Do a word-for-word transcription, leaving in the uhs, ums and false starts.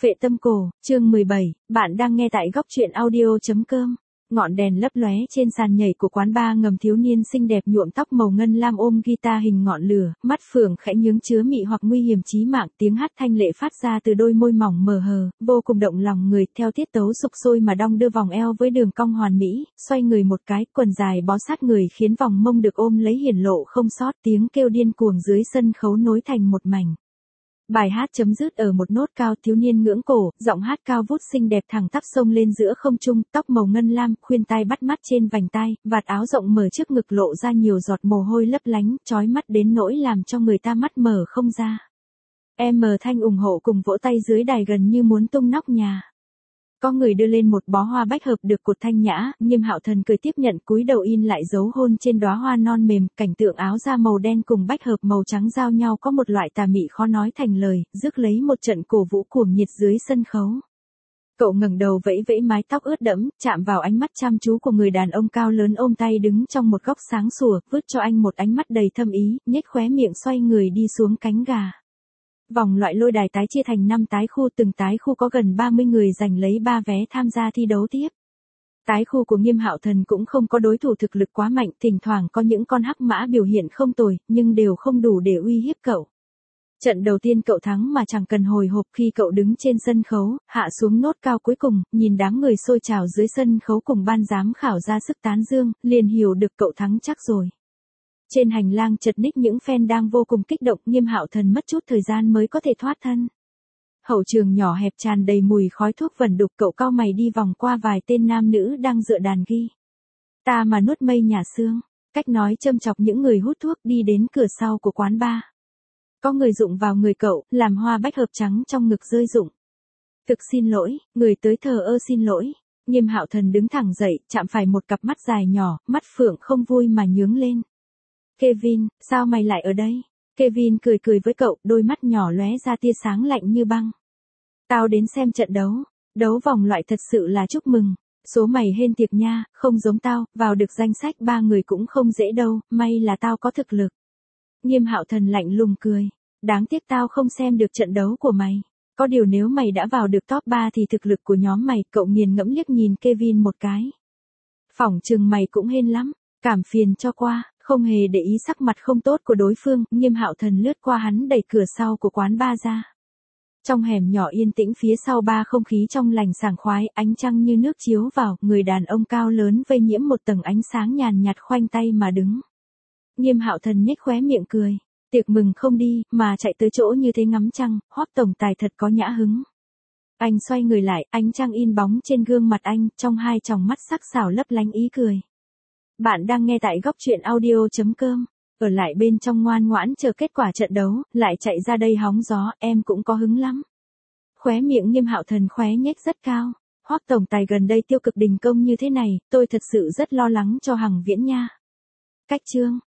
Phệ tâm cổ, chương mười bảy, bạn đang nghe tại góc truyện audio.com. Ngọn đèn lấp lóe trên sàn nhảy của quán bar ngầm, thiếu niên xinh đẹp nhuộm tóc màu ngân lam ôm guitar hình ngọn lửa, mắt phượng khẽ nhướng chứa mị hoặc nguy hiểm chí mạng, tiếng hát thanh lệ phát ra từ đôi môi mỏng mờ hờ, vô cùng động lòng người, theo tiết tấu sục sôi mà đong đưa vòng eo với đường cong hoàn mỹ, xoay người một cái, quần dài bó sát người khiến vòng mông được ôm lấy hiển lộ không sót, tiếng kêu điên cuồng dưới sân khấu nối thành một mảnh. Bài hát chấm dứt ở một nốt cao, thiếu niên ngưỡng cổ, giọng hát cao vút xinh đẹp thẳng tắp xông lên giữa không trung, tóc màu ngân lam, khuyên tai bắt mắt trên vành tai, vạt áo rộng mở trước ngực lộ ra nhiều giọt mồ hôi lấp lánh, chói mắt đến nỗi làm cho người ta mắt mở không ra. Em Thanh ủng hộ cùng vỗ tay dưới đài gần như muốn tung nóc nhà. Có người đưa lên một bó hoa bách hợp được cột thanh nhã, Nghiêm Hạo Thần cười tiếp nhận, cúi đầu in lại dấu hôn trên đóa hoa non mềm, cảnh tượng áo da màu đen cùng bách hợp màu trắng giao nhau có một loại tà mị khó nói thành lời, rước lấy một trận cổ vũ cuồng nhiệt dưới sân khấu. Cậu ngẩng đầu vẫy vẫy mái tóc ướt đẫm, chạm vào ánh mắt chăm chú của người đàn ông cao lớn ôm tay đứng trong một góc sáng sủa, vứt cho anh một ánh mắt đầy thâm ý, nhếch khóe miệng xoay người đi xuống cánh gà. Vòng loại lôi đài tái chia thành năm tái khu, từng tái khu có gần ba mươi người giành lấy ba vé tham gia thi đấu tiếp. Tái khu của Nghiêm Hạo Thần cũng không có đối thủ thực lực quá mạnh, thỉnh thoảng có những con hắc mã biểu hiện không tồi, nhưng đều không đủ để uy hiếp cậu. Trận đầu tiên cậu thắng mà chẳng cần hồi hộp, khi cậu đứng trên sân khấu, hạ xuống nốt cao cuối cùng, nhìn đám người xôi trào dưới sân khấu cùng ban giám khảo ra sức tán dương, liền hiểu được cậu thắng chắc rồi. Trên hành lang chật ních những fan đang vô cùng kích động, Nghiêm Hạo Thần mất chút thời gian mới có thể thoát thân. Hậu trường nhỏ hẹp tràn đầy mùi khói thuốc vẩn đục, cậu cau mày đi vòng qua vài tên nam nữ đang dựa đàn ghi. Ta mà nuốt mây nhà xương, cách nói châm chọc những người hút thuốc, đi đến cửa sau của quán bar. Có người rụng vào người cậu, làm hoa bách hợp trắng trong ngực rơi rụng. Thực xin lỗi, người tới thờ ơ xin lỗi. Nghiêm Hạo Thần đứng thẳng dậy, chạm phải một cặp mắt dài nhỏ, mắt phượng không vui mà nhướng lên. Kevin, sao mày lại ở đây? Kevin cười cười với cậu, đôi mắt nhỏ lóe ra tia sáng lạnh như băng. Tao đến xem trận đấu, đấu vòng loại thật sự là chúc mừng. Số mày hên tiệc nha, không giống tao, vào được danh sách ba người cũng không dễ đâu, may là tao có thực lực. Nghiêm Hạo Thần lạnh lùng cười, đáng tiếc tao không xem được trận đấu của mày. Có điều nếu mày đã vào được top ba thì thực lực của nhóm mày, cậu nghiền ngẫm liếc nhìn Kevin một cái. Phỏng chừng mày cũng hên lắm, cảm phiền cho qua. Không hề để ý sắc mặt không tốt của đối phương, Nghiêm Hạo Thần lướt qua hắn đẩy cửa sau của quán bar ra. Trong hẻm nhỏ yên tĩnh phía sau bar, không khí trong lành sảng khoái, ánh trăng như nước chiếu vào, người đàn ông cao lớn vây nhiễm một tầng ánh sáng nhàn nhạt khoanh tay mà đứng. Nghiêm Hạo Thần nhếch khóe miệng cười, tiệc mừng không đi, mà chạy tới chỗ như thế ngắm trăng, Hoắc tổng tài thật có nhã hứng. Anh xoay người lại, ánh trăng in bóng trên gương mặt anh, trong hai tròng mắt sắc sảo lấp lánh ý cười. Bạn đang nghe tại góc truyện audio.com. Ở lại bên trong ngoan ngoãn chờ kết quả trận đấu, lại chạy ra đây hóng gió, em cũng có hứng lắm. Khóe miệng Nghiêm Hạo Thần khóe nhếch rất cao. Hoắc tổng tài gần đây tiêu cực đình công như thế này, tôi thật sự rất lo lắng cho Hằng Viễn nha. Cách chương.